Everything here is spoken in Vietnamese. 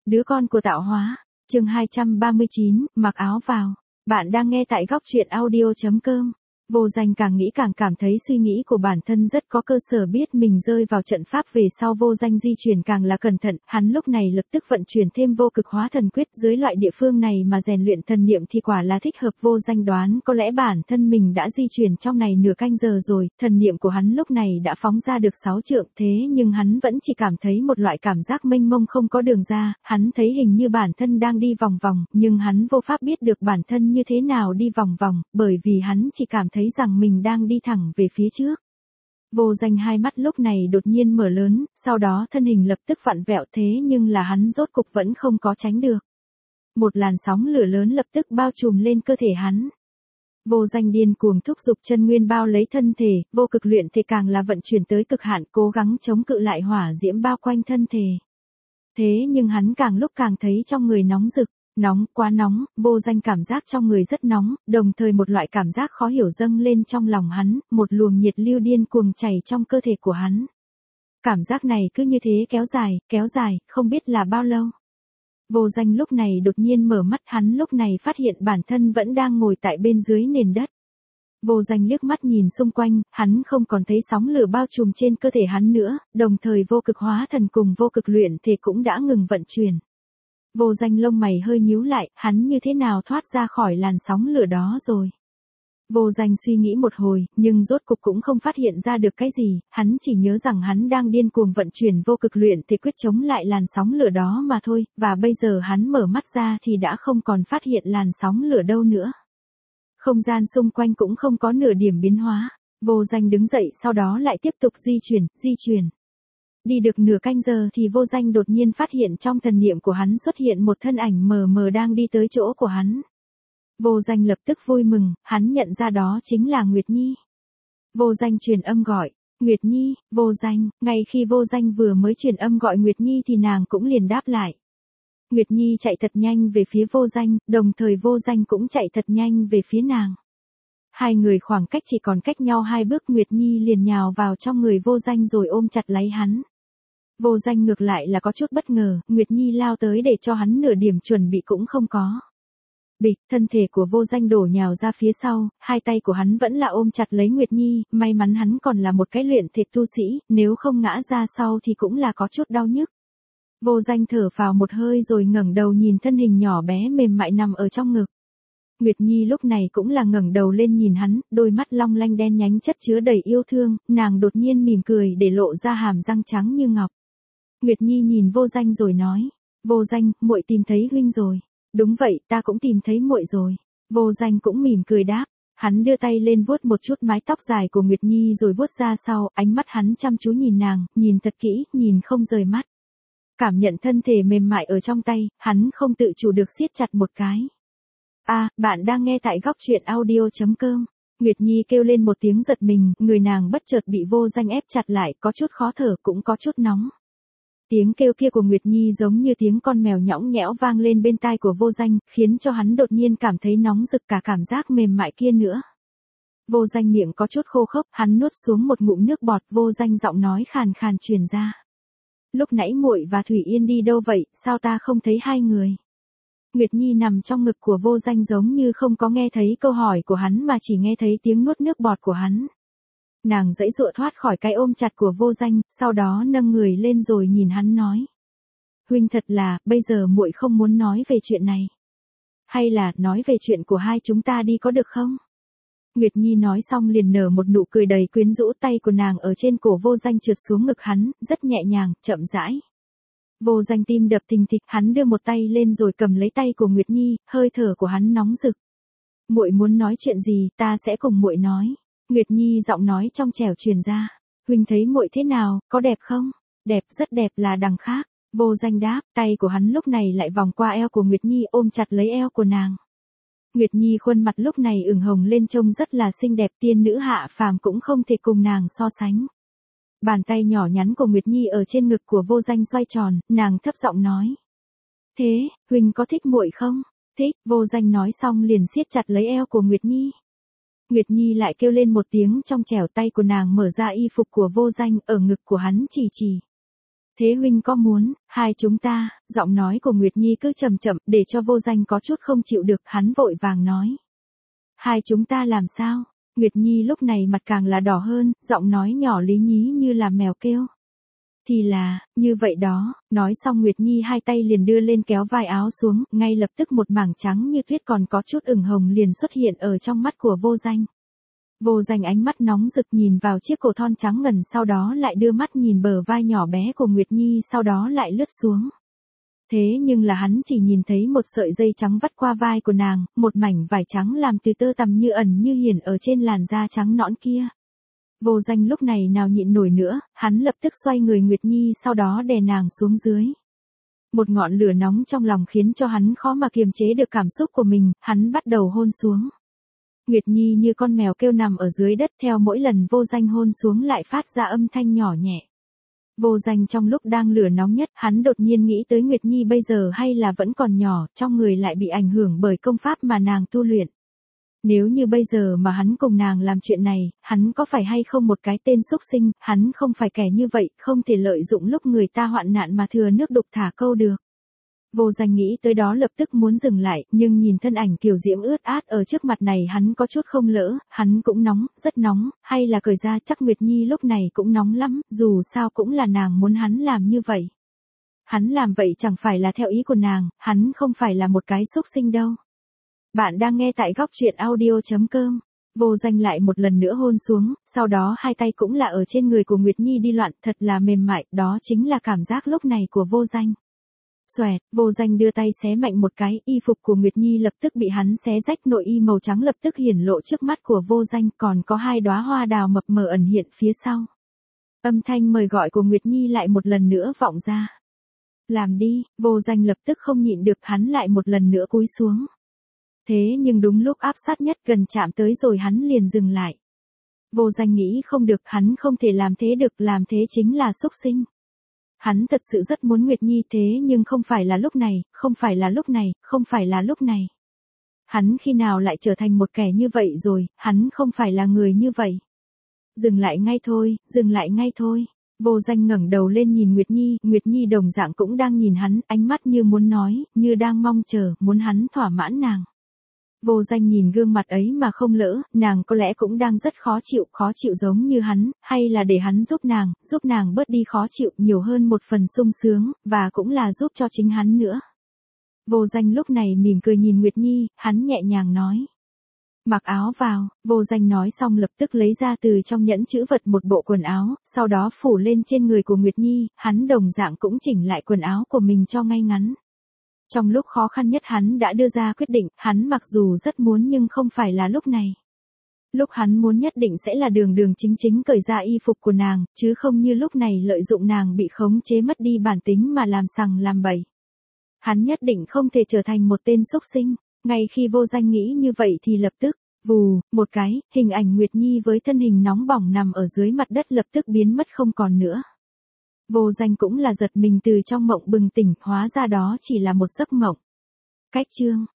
Đứa con của tạo hóa. Chương 239, mặc áo vào. Bạn đang nghe tại góc truyện audio.com. Vô Danh càng nghĩ càng cảm thấy suy nghĩ của bản thân rất có cơ sở, biết mình rơi vào trận pháp về sau Vô Danh di chuyển càng là cẩn thận, hắn lúc này lập tức vận chuyển thêm vô cực hóa thần quyết, dưới loại địa phương này mà rèn luyện thần niệm thì quả là thích hợp. Vô Danh đoán có lẽ bản thân mình đã di chuyển trong này nửa canh giờ rồi, thần niệm của hắn lúc này đã phóng ra được 6 trượng, thế nhưng hắn vẫn chỉ cảm thấy một loại cảm giác mênh mông không có đường ra, hắn thấy hình như bản thân đang đi vòng vòng, nhưng hắn vô pháp biết được bản thân như thế nào đi vòng vòng, bởi vì hắn chỉ cảm thấy rằng mình đang đi thẳng về phía trước. Vô Danh hai mắt lúc này đột nhiên mở lớn, sau đó thân hình lập tức vặn vẹo, thế nhưng là hắn rốt cục vẫn không có tránh được. Một làn sóng lửa lớn lập tức bao trùm lên cơ thể hắn. Vô Danh điên cuồng thúc giục chân nguyên bao lấy thân thể, vô cực luyện thể càng là vận chuyển tới cực hạn, cố gắng chống cự lại hỏa diễm bao quanh thân thể. Thế nhưng hắn càng lúc càng thấy trong người nóng rực. Nóng, quá nóng, Vô Danh cảm giác trong người rất nóng, đồng thời một loại cảm giác khó hiểu dâng lên trong lòng hắn, một luồng nhiệt lưu điên cuồng chảy trong cơ thể của hắn. Cảm giác này cứ như thế kéo dài, không biết là bao lâu. Vô Danh lúc này đột nhiên mở mắt, hắn lúc này phát hiện bản thân vẫn đang ngồi tại bên dưới nền đất. Vô Danh liếc mắt nhìn xung quanh, hắn không còn thấy sóng lửa bao trùm trên cơ thể hắn nữa, đồng thời vô cực hóa thần cùng vô cực luyện thể cũng đã ngừng vận chuyển. Vô Danh lông mày hơi nhíu lại, hắn như thế nào thoát ra khỏi làn sóng lửa đó rồi. Vô Danh suy nghĩ một hồi, nhưng rốt cục cũng không phát hiện ra được cái gì, hắn chỉ nhớ rằng hắn đang điên cuồng vận chuyển vô cực luyện thể quyết chống lại làn sóng lửa đó mà thôi, và bây giờ hắn mở mắt ra thì đã không còn phát hiện làn sóng lửa đâu nữa. Không gian xung quanh cũng không có nửa điểm biến hóa. Vô Danh đứng dậy sau đó lại tiếp tục di chuyển. Đi được nửa canh giờ thì Vô Danh đột nhiên phát hiện trong thần niệm của hắn xuất hiện một thân ảnh mờ mờ đang đi tới chỗ của hắn. Vô Danh lập tức vui mừng, hắn nhận ra đó chính là Nguyệt Nhi. Vô Danh truyền âm gọi, Nguyệt Nhi, Vô Danh, ngay khi Vô Danh vừa mới truyền âm gọi Nguyệt Nhi thì nàng cũng liền đáp lại. Nguyệt Nhi chạy thật nhanh về phía Vô Danh, đồng thời Vô Danh cũng chạy thật nhanh về phía nàng. Hai người khoảng cách chỉ còn cách nhau 2 bước, Nguyệt Nhi liền nhào vào trong người Vô Danh rồi ôm chặt lấy hắn. Vô Danh ngược lại là có chút bất ngờ, Nguyệt Nhi lao tới để cho hắn nửa điểm chuẩn bị cũng không có. Bịch, thân thể của Vô Danh đổ nhào ra phía sau, hai tay của hắn vẫn là ôm chặt lấy Nguyệt Nhi, may mắn hắn còn là một cái luyện thể tu sĩ, nếu không ngã ra sau thì cũng là có chút đau nhức. Vô Danh thở vào một hơi rồi ngẩng đầu nhìn thân hình nhỏ bé mềm mại nằm ở trong ngực. Nguyệt Nhi lúc này cũng là ngẩng đầu lên nhìn hắn, đôi mắt long lanh đen nhánh chất chứa đầy yêu thương, nàng đột nhiên mỉm cười để lộ ra hàm răng trắng như ngọc. Nguyệt Nhi nhìn Vô Danh rồi nói, Vô Danh, muội tìm thấy huynh rồi. Đúng vậy, ta cũng tìm thấy muội rồi. Vô Danh cũng mỉm cười đáp, hắn đưa tay lên vuốt một chút mái tóc dài của Nguyệt Nhi rồi vuốt ra sau, ánh mắt hắn chăm chú nhìn nàng, nhìn thật kỹ, nhìn không rời mắt. Cảm nhận thân thể mềm mại ở trong tay, hắn không tự chủ được siết chặt một cái. Bạn đang nghe tại góc truyện audio.com. Nguyệt Nhi kêu lên một tiếng giật mình, người nàng bất chợt bị Vô Danh ép chặt lại, có chút khó thở cũng có chút nóng. Tiếng kêu kia của Nguyệt Nhi giống như tiếng con mèo nhõng nhẽo vang lên bên tai của Vô Danh, khiến cho hắn đột nhiên cảm thấy nóng rực cả cảm giác mềm mại kia nữa. Vô Danh miệng có chút khô khốc, hắn nuốt xuống một ngụm nước bọt, Vô Danh giọng nói khàn khàn truyền ra. Lúc nãy muội và Thủy Yên đi đâu vậy, sao ta không thấy hai người? Nguyệt Nhi nằm trong ngực của Vô Danh giống như không có nghe thấy câu hỏi của hắn mà chỉ nghe thấy tiếng nuốt nước bọt của hắn. Nàng giãy giụa thoát khỏi cái ôm chặt của Vô Danh, sau đó nâng người lên rồi nhìn hắn nói. Huynh thật là, bây giờ muội không muốn nói về chuyện này. Hay là, nói về chuyện của hai chúng ta đi có được không? Nguyệt Nhi nói xong liền nở một nụ cười đầy quyến rũ, tay của nàng ở trên cổ Vô Danh trượt xuống ngực hắn, rất nhẹ nhàng, chậm rãi. Vô Danh tim đập thình thịch, hắn đưa một tay lên rồi cầm lấy tay của Nguyệt Nhi, hơi thở của hắn nóng rực. Muội muốn nói chuyện gì, ta sẽ cùng muội nói. Nguyệt Nhi giọng nói trong trẻo truyền ra. Huynh thấy muội thế nào, có đẹp không? Đẹp, rất đẹp là đằng khác. Vô Danh đáp, tay của hắn lúc này lại vòng qua eo của Nguyệt Nhi ôm chặt lấy eo của nàng. Nguyệt Nhi khuôn mặt lúc này ửng hồng lên trông rất là xinh đẹp, tiên nữ hạ phàm cũng không thể cùng nàng so sánh. Bàn tay nhỏ nhắn của Nguyệt Nhi ở trên ngực của Vô Danh xoay tròn, nàng thấp giọng nói. Thế, huynh có thích muội không? Thích, Vô Danh nói xong liền siết chặt lấy eo của Nguyệt Nhi. Nguyệt Nhi lại kêu lên một tiếng trong trẻo, tay của nàng mở ra y phục của Vô Danh, ở ngực của hắn chỉ. Thế huynh có muốn, hai chúng ta, giọng nói của Nguyệt Nhi cứ chậm chậm để cho Vô Danh có chút không chịu được, hắn vội vàng nói. Hai chúng ta làm sao? Nguyệt Nhi lúc này mặt càng là đỏ hơn, giọng nói nhỏ lý nhí như là mèo kêu. Thì là, như vậy đó, nói xong Nguyệt Nhi hai tay liền đưa lên kéo vai áo xuống, ngay lập tức một mảng trắng như tuyết còn có chút ửng hồng liền xuất hiện ở trong mắt của Vô Danh. Vô Danh ánh mắt nóng rực nhìn vào chiếc cổ thon trắng ngần, sau đó lại đưa mắt nhìn bờ vai nhỏ bé của Nguyệt Nhi, sau đó lại lướt xuống. Thế nhưng là hắn chỉ nhìn thấy một sợi dây trắng vắt qua vai của nàng, một mảnh vải trắng làm từ tơ tằm như ẩn như hiển ở trên làn da trắng nõn kia. Vô Danh lúc này nào nhịn nổi nữa, hắn lập tức xoay người Nguyệt Nhi sau đó đè nàng xuống dưới. Một ngọn lửa nóng trong lòng khiến cho hắn khó mà kiềm chế được cảm xúc của mình, hắn bắt đầu hôn xuống. Nguyệt Nhi như con mèo kêu nằm ở dưới đất, theo mỗi lần Vô Danh hôn xuống lại phát ra âm thanh nhỏ nhẹ. Vô Danh trong lúc đang lửa nóng nhất, hắn đột nhiên nghĩ tới Nguyệt Nhi bây giờ hay là vẫn còn nhỏ, trong người lại bị ảnh hưởng bởi công pháp mà nàng tu luyện. Nếu như bây giờ mà hắn cùng nàng làm chuyện này, hắn có phải hay không một cái tên xúc sinh, hắn không phải kẻ như vậy, không thể lợi dụng lúc người ta hoạn nạn mà thừa nước đục thả câu được. Vô Danh nghĩ tới đó lập tức muốn dừng lại, nhưng nhìn thân ảnh kiều diễm ướt át ở trước mặt này hắn có chút không lỡ, hắn cũng nóng, rất nóng, hay là cởi ra, chắc Nguyệt Nhi lúc này cũng nóng lắm, dù sao cũng là nàng muốn hắn làm như vậy. Hắn làm vậy chẳng phải là theo ý của nàng, hắn không phải là một cái xúc sinh đâu. Bạn đang nghe tại góc truyện audio.com. Vô Danh lại một lần nữa hôn xuống, sau đó hai tay cũng là ở trên người của Nguyệt Nhi đi loạn, thật là mềm mại, đó chính là cảm giác lúc này của Vô Danh. Xoẹt, Vô Danh đưa tay xé mạnh một cái, y phục của Nguyệt Nhi lập tức bị hắn xé rách, nội y màu trắng lập tức hiển lộ trước mắt của Vô Danh, còn có hai đóa hoa đào mập mờ ẩn hiện phía sau. Âm thanh mời gọi của Nguyệt Nhi lại một lần nữa vọng ra. Làm đi, Vô Danh lập tức không nhịn được, hắn lại một lần nữa cúi xuống. Thế nhưng đúng lúc áp sát nhất gần chạm tới rồi hắn liền dừng lại. Vô Danh nghĩ không được, hắn không thể làm thế được, làm thế chính là xúc sinh. Hắn thật sự rất muốn Nguyệt Nhi, thế nhưng không phải là lúc này, không phải là lúc này, không phải là lúc này. Hắn khi nào lại trở thành một kẻ như vậy rồi, hắn không phải là người như vậy. Dừng lại ngay thôi, dừng lại ngay thôi. Vô Danh ngẩng đầu lên nhìn Nguyệt Nhi đồng dạng cũng đang nhìn hắn, ánh mắt như muốn nói, như đang mong chờ, muốn hắn thỏa mãn nàng. Vô Danh nhìn gương mặt ấy mà không lỡ, nàng có lẽ cũng đang rất khó chịu giống như hắn, hay là để hắn giúp nàng bớt đi khó chịu, nhiều hơn một phần sung sướng, và cũng là giúp cho chính hắn nữa. Vô Danh lúc này mỉm cười nhìn Nguyệt Nhi, hắn nhẹ nhàng nói. Mặc áo vào, Vô Danh nói xong lập tức lấy ra từ trong nhẫn chữ vật một bộ quần áo, sau đó phủ lên trên người của Nguyệt Nhi, hắn đồng dạng cũng chỉnh lại quần áo của mình cho ngay ngắn. Trong lúc khó khăn nhất hắn đã đưa ra quyết định, hắn mặc dù rất muốn nhưng không phải là lúc này. Lúc hắn muốn nhất định sẽ là đường chính cởi ra y phục của nàng, chứ không như lúc này lợi dụng nàng bị khống chế mất đi bản tính mà làm sằng làm bậy. Hắn nhất định không thể trở thành một tên xúc sinh. Ngay khi Vô Danh nghĩ như vậy thì lập tức, vù, một cái, hình ảnh Nguyệt Nhi với thân hình nóng bỏng nằm ở dưới mặt đất lập tức biến mất không còn nữa. Vô Danh cũng là giật mình từ trong mộng bừng tỉnh, hóa ra đó chỉ là một giấc mộng. Cách chương